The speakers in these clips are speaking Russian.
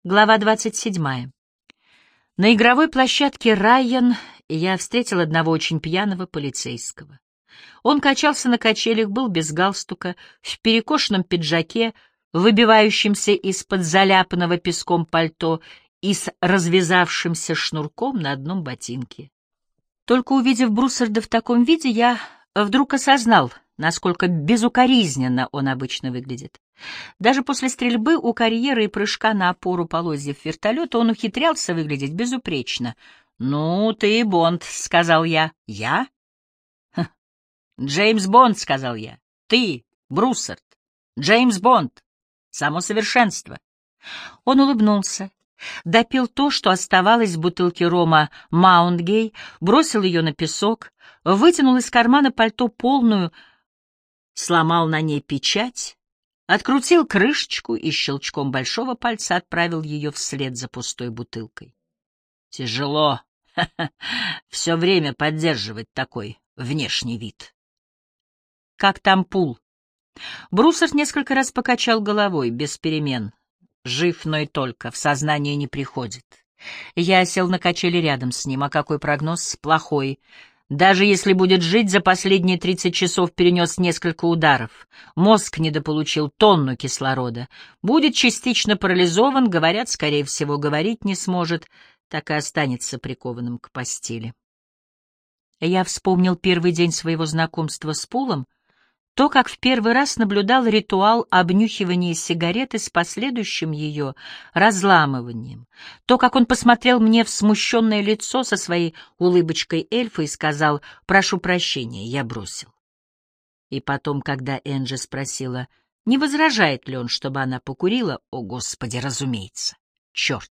Глава 27. На игровой площадке Райан я встретил одного очень пьяного полицейского. Он качался на качелях, был без галстука, в перекошенном пиджаке, выбивающемся из-под заляпанного песком пальто и с развязавшимся шнурком на одном ботинке. Только увидев Бруссарда в таком виде, я вдруг осознал, насколько безукоризненно он обычно выглядит. Даже после стрельбы у карьера и прыжка на опору полозьев вертолета он ухитрялся выглядеть безупречно. «Ну, ты Бонд», — сказал я. «Я?» «Джеймс Бонд», — сказал я. «Ты, Бруссард, Джеймс Бонд. Само совершенство». Он улыбнулся, допил то, что оставалось в бутылке рома «Маунтгей», бросил ее на песок, вытянул из кармана пальто полную, сломал на ней печать, открутил крышечку и щелчком большого пальца отправил ее вслед за пустой бутылкой. Тяжело все время поддерживать такой внешний вид. Как там Пул? Бруссард несколько раз покачал головой, без перемен. Жив, но и только, в сознание не приходит. Я сел на качели рядом с ним. А какой прогноз? Плохой. Даже если будет жить, за последние 30 часов перенес несколько ударов. Мозг недополучил тонну кислорода. Будет частично парализован, говорят, скорее всего, говорить не сможет, так и останется прикованным к постели. Я вспомнил первый день своего знакомства с Пулом, то, как в первый раз наблюдал ритуал обнюхивания сигареты с последующим ее разламыванием, то, как он посмотрел мне в смущенное лицо со своей улыбочкой эльфа и сказал «Прошу прощения, я бросил». И потом, когда Энджи спросила, не возражает ли он, чтобы она покурила, о, Господи, разумеется, черт.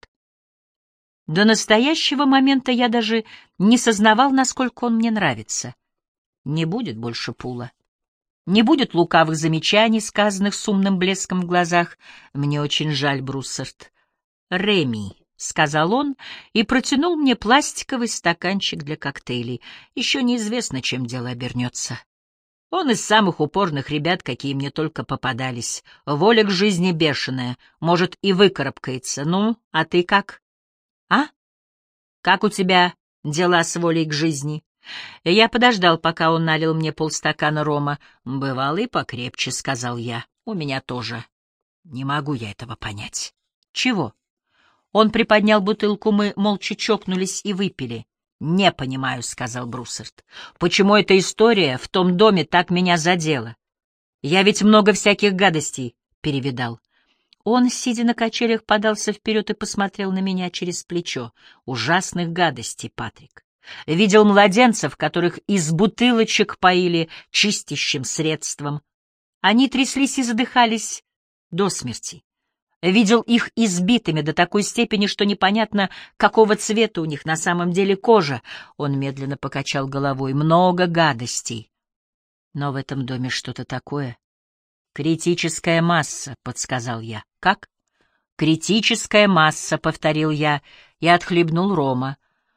До настоящего момента я даже не сознавал, насколько он мне нравится. Не будет больше Пула. Не будет лукавых замечаний, сказанных с умным блеском в глазах. Мне очень жаль, Бруссард. «Реми», — сказал он и протянул мне пластиковый стаканчик для коктейлей. Еще неизвестно, чем дело обернется. Он из самых упорных ребят, какие мне только попадались. Воля к жизни бешеная, может, и выкарабкается. Ну, а ты как? А? Как у тебя дела с волей к жизни? Я подождал, пока он налил мне полстакана рома. «Бывало и покрепче», — сказал я. «У меня тоже. Не могу я этого понять». «Чего?» Он приподнял бутылку, мы молча чокнулись и выпили. «Не понимаю», — сказал Бруссард. «Почему эта история в том доме так меня задела? Я ведь много всяких гадостей перевидал». Он, сидя на качелях, подался вперед и посмотрел на меня через плечо. «Ужасных гадостей, Патрик. Видел младенцев, которых из бутылочек поили чистящим средством. Они тряслись и задыхались до смерти. Видел их избитыми до такой степени, что непонятно, какого цвета у них на самом деле кожа». Он медленно покачал головой. «Много гадостей. Но в этом доме что-то такое. Критическая масса», — подсказал я. «Как?» «Критическая масса», — повторил я и отхлебнул рома.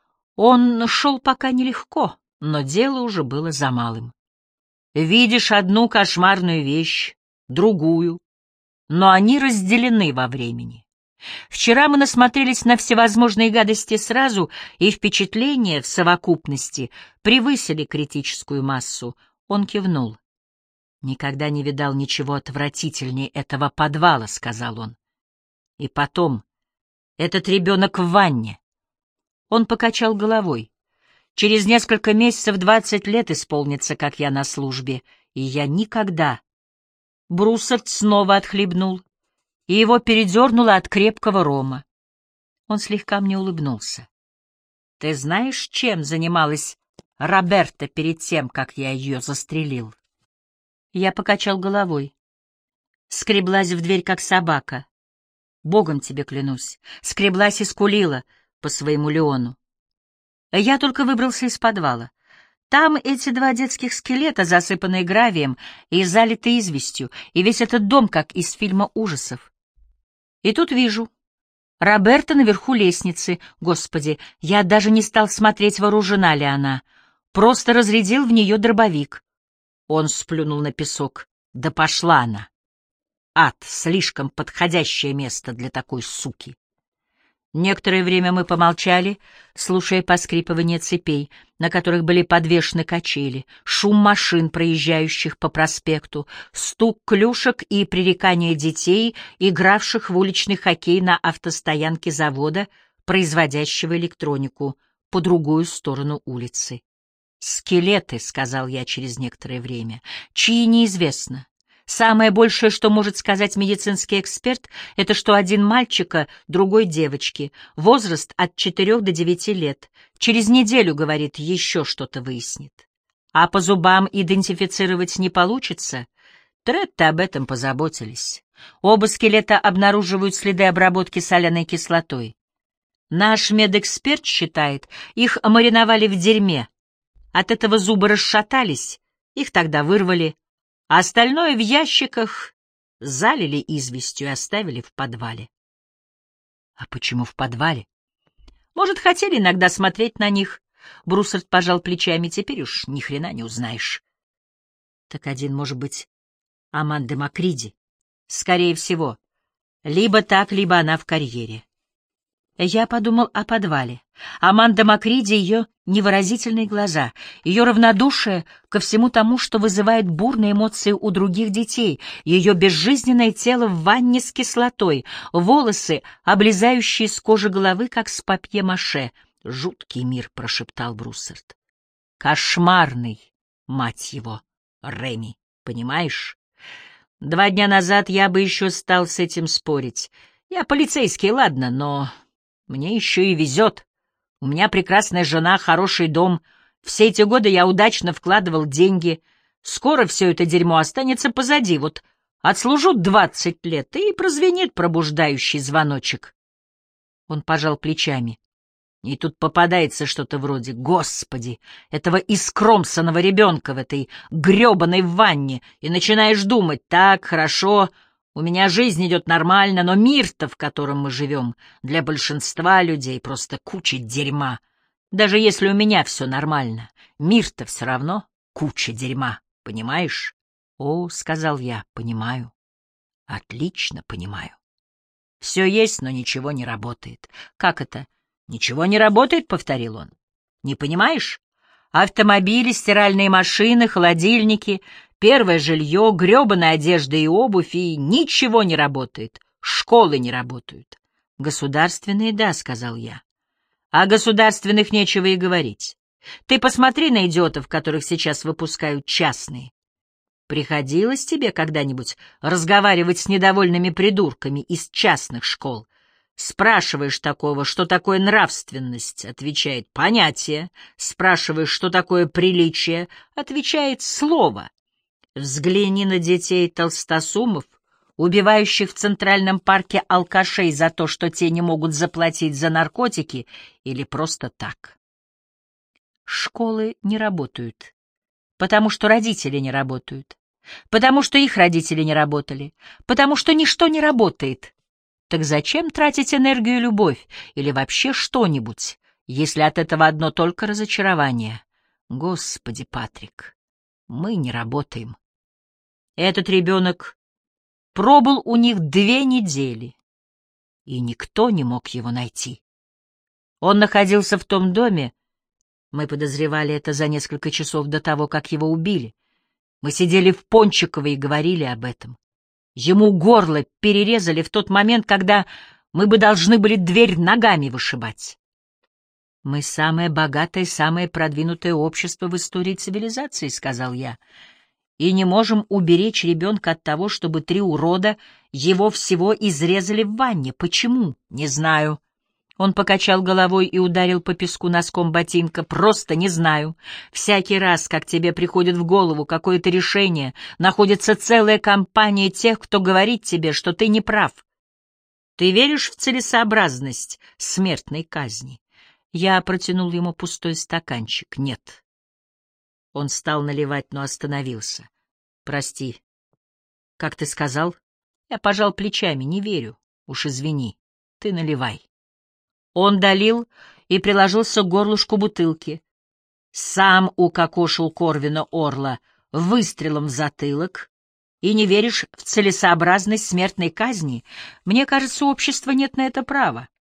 Он шел пока нелегко, но дело уже было за малым. Видишь одну кошмарную вещь, другую, но они разделены во времени. Вчера мы насмотрелись на всевозможные гадости сразу, и впечатления в совокупности превысили критическую массу. Он кивнул. «Никогда не видал ничего отвратительнее этого подвала», — сказал он. «И потом, этот ребенок в ванне». Он покачал головой. «Через несколько месяцев 20 лет исполнится, как я на службе, и я никогда...» Бруссард снова отхлебнул, и его передернуло от крепкого рома. Он слегка мне улыбнулся. «Ты знаешь, чем занималась Роберта перед тем, как я ее застрелил?» Я покачал головой. Скреблась в дверь, как собака. Богом тебе клянусь, скреблась и скулила по своему Леону. Я только выбрался из подвала. Там эти два детских скелета, засыпанные гравием и залитые известью, и весь этот дом, как из фильма ужасов. И тут вижу Роберта наверху лестницы. Господи, я даже не стал смотреть, вооружена ли она. Просто разрядил в нее дробовик. Он сплюнул на песок. Да пошла она. Ад — слишком подходящее место для такой суки. Некоторое время мы помолчали, слушая поскрипывание цепей, на которых были подвешены качели, шум машин, проезжающих по проспекту, стук клюшек и пререкания детей, игравших в уличный хоккей на автостоянке завода, производящего электронику, по другую сторону улицы. «Скелеты», — сказал я через некоторое время, — «чьи неизвестно. Самое большее, что может сказать медицинский эксперт, это что один мальчика, другой девочки, возраст от 4 до 9 лет. Через неделю, говорит, еще что-то выяснит. А по зубам идентифицировать не получится? Третты об этом позаботились. Оба скелета обнаруживают следы обработки соляной кислотой. Наш медэксперт считает, их мариновали в дерьме. От этого зубы расшатались, их тогда вырвали, а остальное в ящиках залили известью и оставили в подвале. А почему в подвале? Может, хотели иногда смотреть на них? Бруссард пожал плечами, теперь уж ни хрена не узнаешь. Так один, может быть, Аманда Макриди? Скорее всего. Либо так, либо она в карьере. Я подумал о подвале. Аманда Макриди, ее невыразительные глаза, ее равнодушие ко всему тому, что вызывает бурные эмоции у других детей, ее безжизненное тело в ванне с кислотой, волосы, облезающие с кожи головы, как с папье-маше. «Жуткий мир», — прошептал Бруссард. «Кошмарный, мать его, Реми, понимаешь? 2 дня назад я бы еще стал с этим спорить. Я полицейский, ладно, но мне еще и везет. У меня прекрасная жена, хороший дом. Все эти годы я удачно вкладывал деньги. Скоро все это дерьмо останется позади. Вот отслужу 20 лет, и прозвенит пробуждающий звоночек». Он пожал плечами. И тут попадается что-то вроде: «Господи, этого искромсанного ребенка в этой гребаной ванне!» И начинаешь думать: «Так, хорошо, у меня жизнь идет нормально, но мир-то, в котором мы живем, для большинства людей просто куча дерьма. Даже если у меня все нормально, мир-то все равно куча дерьма, понимаешь?» «О, — сказал я, — понимаю, отлично понимаю. Все есть, но ничего не работает». «Как это? Ничего не работает?» — повторил он. «Не понимаешь? Автомобили, стиральные машины, холодильники, первое жилье, гребаная одежда и обувь, и ничего не работает. Школы не работают». «Государственные, да, — сказал я. О государственных нечего и говорить. Ты посмотри на идиотов, которых сейчас выпускают частные. Приходилось тебе когда-нибудь разговаривать с недовольными придурками из частных школ? Спрашиваешь такого, что такое нравственность, отвечает: понятие. Спрашиваешь, что такое приличие, отвечает: слово. Взгляни на детей толстосумов, убивающих в Центральном парке алкашей за то, что те не могут заплатить за наркотики или просто так. Школы не работают, потому что родители не работают, потому что их родители не работали, потому что ничто не работает. Так зачем тратить энергию и любовь, или вообще что-нибудь, если от этого одно только разочарование? Господи, Патрик, мы не работаем. Этот ребенок пробыл у них 2 недели, и никто не мог его найти. Он находился в том доме, мы подозревали это за несколько часов до того, как его убили. Мы сидели в Пончиково и говорили об этом. Ему горло перерезали в тот момент, когда мы бы должны были дверь ногами вышибать. «Мы самое богатое, самое продвинутое общество в истории цивилизации», — сказал я, «и не можем уберечь ребенка от того, чтобы 3 урода его всего изрезали в ванне. Почему? Не знаю». Он покачал головой и ударил по песку носком ботинка. «Просто не знаю. Всякий раз, как тебе приходит в голову какое-то решение, находится целая компания тех, кто говорит тебе, что ты не прав. Ты веришь в целесообразность смертной казни?» Я протянул ему пустой стаканчик. «Нет». Он стал наливать, но остановился. «Прости. Как ты сказал?» Я пожал плечами. «Не верю. Уж извини. Ты наливай». Он долил и приложился к горлышку бутылки. Сам укокошил Корвина Орла выстрелом в затылок. И не веришь в целесообразность смертной казни? Мне кажется, у общества нет на это права.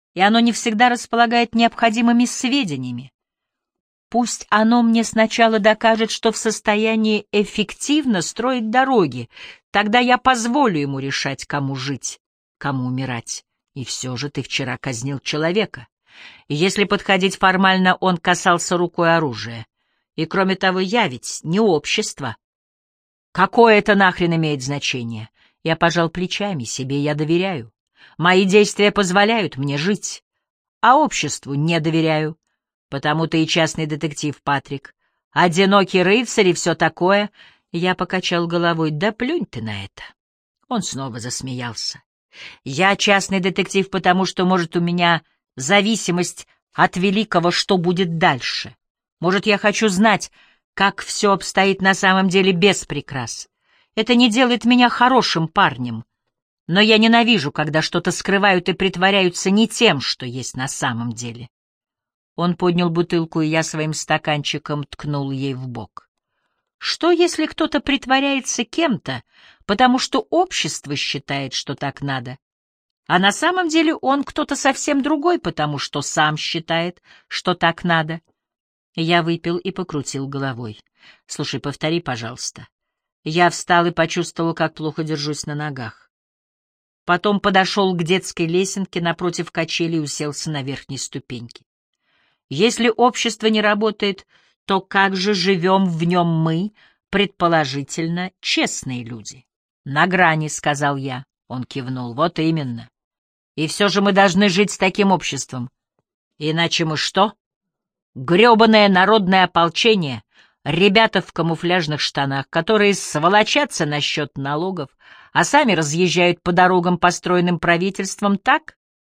и оно не всегда располагает необходимыми сведениями. Пусть оно мне сначала докажет, что в состоянии эффективно строить дороги, тогда я позволю ему решать, кому жить, кому умирать. И все же ты вчера казнил человека. И если подходить формально, он касался рукой оружия. И кроме того, я ведь не общество. Какое это нахрен имеет значение? Я пожал плечами, себе я доверяю. Мои действия позволяют мне жить, а обществу не доверяю. Потому ты и частный детектив, Патрик. Одинокий рыцарь и все такое. Я покачал головой. Да плюнь ты на это. Он снова засмеялся. Я частный детектив, потому что, может, у меня зависимость от великого, что будет дальше. Может, я хочу знать, как все обстоит на самом деле без прикрас. Это не делает меня хорошим парнем. Но я ненавижу, когда что-то скрывают и притворяются не тем, что есть на самом деле. Он поднял бутылку, и я своим стаканчиком ткнул ей в бок. Что, если кто-то притворяется кем-то, потому что общество считает, что так надо, а на самом деле он кто-то совсем другой, потому что сам считает, что так надо? Я выпил и покрутил головой. Слушай, повтори, пожалуйста. Я встал и почувствовал, как плохо держусь на ногах. Потом подошел к детской лесенке напротив качели и уселся на верхней ступеньке. Если общество не работает, то как же живем в нем мы, предположительно, честные люди? На грани, — сказал я. Он кивнул. Вот именно. И все же мы должны жить с таким обществом. Иначе мы что? Гребаное народное ополчение, ребята в камуфляжных штанах, которые сволочатся насчет налогов, а сами разъезжают по дорогам, построенным правительством, так?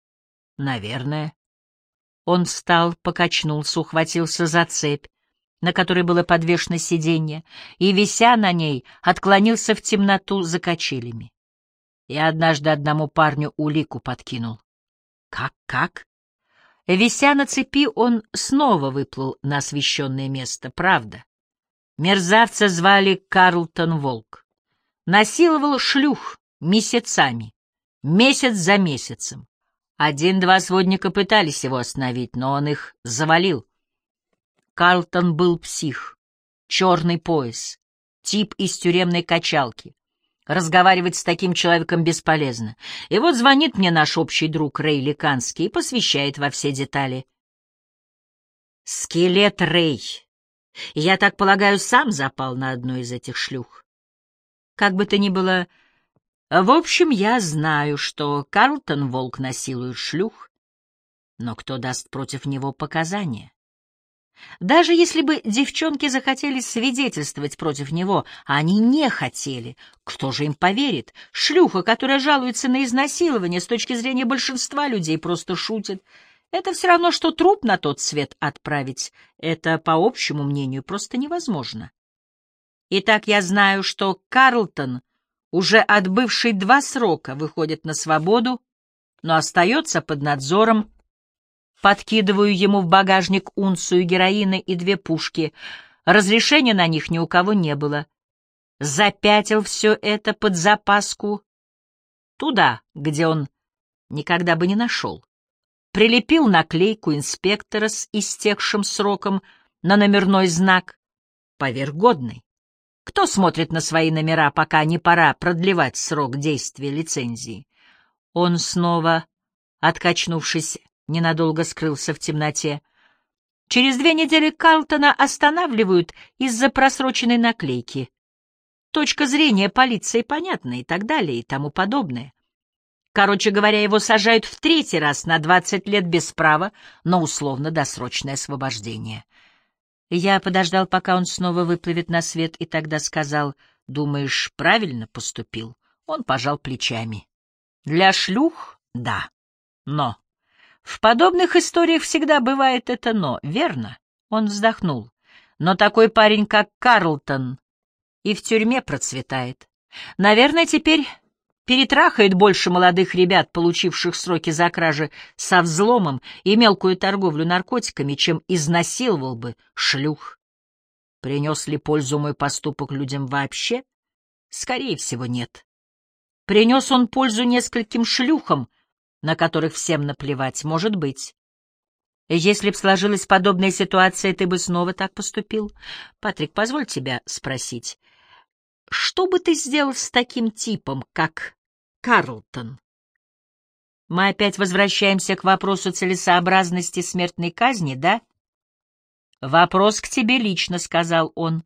Наверное. Он встал, покачнулся, ухватился за цепь, на которой было подвешено сиденье, и, вися на ней, отклонился в темноту за качелями. Я однажды одному парню улику подкинул. Как? Вися на цепи, он снова выплыл на освещенное место, правда. Мерзавца звали Карлтон Волк. Насиловал шлюх месяцами, месяц за месяцем. Один-два сводника пытались его остановить, но он их завалил. Карлтон был псих, черный пояс, тип из тюремной качалки. Разговаривать с таким человеком бесполезно. И вот звонит мне наш общий друг Рэй Ликанский и посвящает во все детали. Скелет Рэй. Я так полагаю, сам запал на одну из этих шлюх. Как бы то ни было... В общем, я знаю, что Карлтон Волк насилует шлюх, но кто даст против него показания? Даже если бы девчонки захотели свидетельствовать против него, а они не хотели, кто же им поверит? Шлюха, которая жалуется на изнасилование, с точки зрения большинства людей просто шутит. Это все равно, что труп на тот свет отправить. Это, по общему мнению, просто невозможно. Итак, я знаю, что Карлтон, уже отбывший 2 срока, выходит на свободу, но остается под надзором. Подкидываю ему в багажник унцию героина и 2 пушки. Разрешения на них ни у кого не было. Запятил все это под запаску туда, где он никогда бы не нашел. Прилепил наклейку инспектора с истекшим сроком на номерной знак поверх годный. Кто смотрит на свои номера, пока не пора продлевать срок действия лицензии? Он снова, откачнувшись, ненадолго скрылся в темноте. Через 2 недели Карлтона останавливают из-за просроченной наклейки. Точка зрения полиции понятна и так далее, и тому подобное. Короче говоря, его сажают в 3-й раз на 20 лет без права на условно-досрочное освобождение. Я подождал, пока он снова выплывет на свет, и тогда сказал: «Думаешь, правильно поступил?» Он пожал плечами. «Для шлюх — да. Но в подобных историях всегда бывает это «но», верно?» Он вздохнул. «Но такой парень, как Карлтон, и в тюрьме процветает. Наверное, теперь перетрахает больше молодых ребят, получивших сроки за кражи со взломом и мелкую торговлю наркотиками, чем изнасиловал бы шлюх. Принес ли пользу мой поступок людям вообще? Скорее всего, нет. Принес он пользу нескольким шлюхам, на которых всем наплевать, может быть. Если б сложилась подобная ситуация, ты бы снова так поступил? Патрик, позволь тебя спросить, что бы ты сделал с таким типом, как Карлтон? Мы опять возвращаемся к вопросу целесообразности смертной казни, да? Вопрос к тебе лично, — сказал он.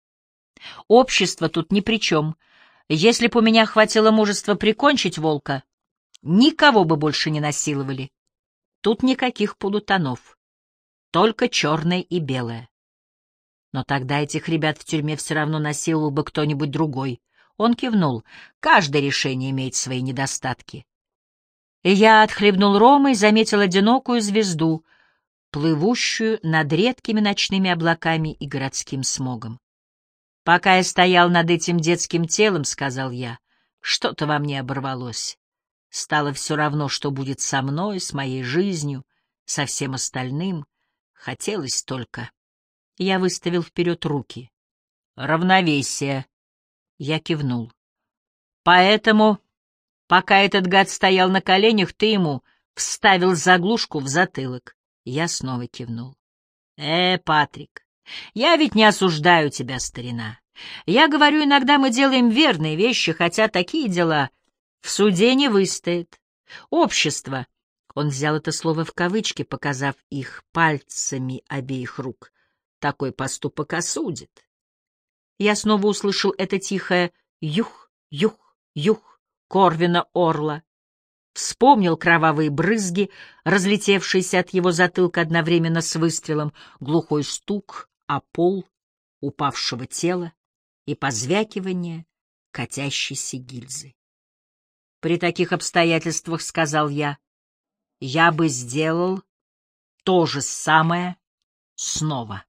Общество тут ни при чем. Если б у меня хватило мужества прикончить волка, никого бы больше не насиловали. Тут никаких полутонов, только черное и белое. Но тогда этих ребят в тюрьме все равно насиловал бы кто-нибудь другой. Он кивнул. Каждое решение имеет свои недостатки. И я отхлебнул рома и заметил одинокую звезду, плывущую над редкими ночными облаками и городским смогом. «Пока я стоял над этим детским телом, — сказал я, — что-то во мне оборвалось. Стало все равно, что будет со мной, с моей жизнью, со всем остальным. Хотелось только...» Я выставил вперед руки. «Равновесие!» Я кивнул. «Поэтому, пока этот гад стоял на коленях, ты ему вставил заглушку в затылок». Я снова кивнул. Патрик, я ведь не осуждаю тебя, старина. Я говорю, иногда мы делаем верные вещи, хотя такие дела в суде не выстоят. Общество, — он взял это слово в кавычки, показав их пальцами обеих рук, — такой поступок осудит». Я снова услышал это тихое «юх, юх, юх» Корвина Орла. Вспомнил кровавые брызги, разлетевшиеся от его затылка одновременно с выстрелом, глухой стук о пол упавшего тела и позвякивание катящейся гильзы. «При таких обстоятельствах, — сказал я, — я бы сделал то же самое снова».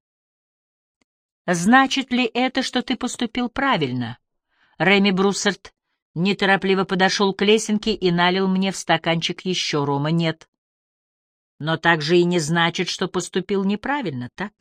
«Значит ли это, что ты поступил правильно?» Реми Бруссард неторопливо подошел к лесенке и налил мне в стаканчик еще рома. «Нет. Но также и не значит, что поступил неправильно, так?»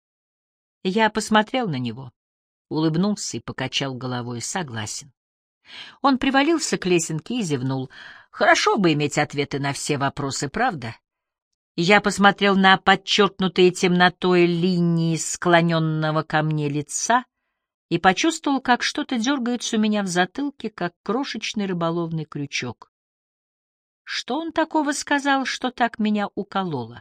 Я посмотрел на него, улыбнулся и покачал головой. «Согласен». Он привалился к лесенке и зевнул. «Хорошо бы иметь ответы на все вопросы, правда?» Я посмотрел на подчеркнутые темнотой линии склоненного ко мне лица и почувствовал, как что-то дергается у меня в затылке, как крошечный рыболовный крючок. Что он такого сказал, что так меня укололо?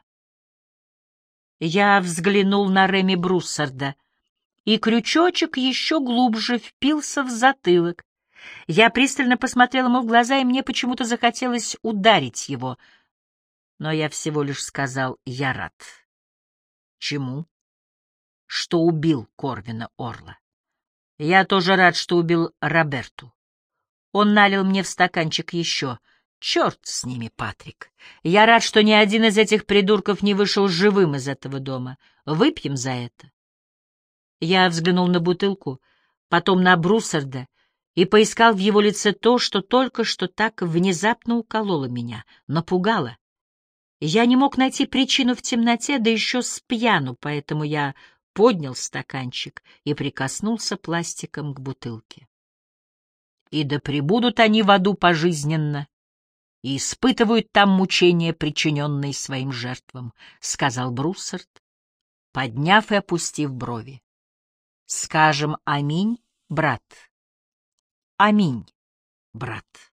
Я взглянул на Реми Бруссарда, и крючочек еще глубже впился в затылок. Я пристально посмотрел ему в глаза, и мне почему-то захотелось ударить его. Но я всего лишь сказал: «Я рад». Чему? Что убил Корвина Орла. Я тоже рад, что убил Роберту. Он налил мне в стаканчик еще. Черт с ними, Патрик. Я рад, что ни один из этих придурков не вышел живым из этого дома. Выпьем за это. Я взглянул на бутылку, потом на Бруссарда и поискал в его лице то, что только что так внезапно укололо меня, напугало. Я не мог найти причину в темноте, да еще с пьяну, поэтому я поднял стаканчик и прикоснулся пластиком к бутылке. «И да пребудут они в аду пожизненно и испытывают там мучения, причиненные своим жертвам», — сказал Бруссард, подняв и опустив брови. «Скажем аминь, брат. Аминь, брат».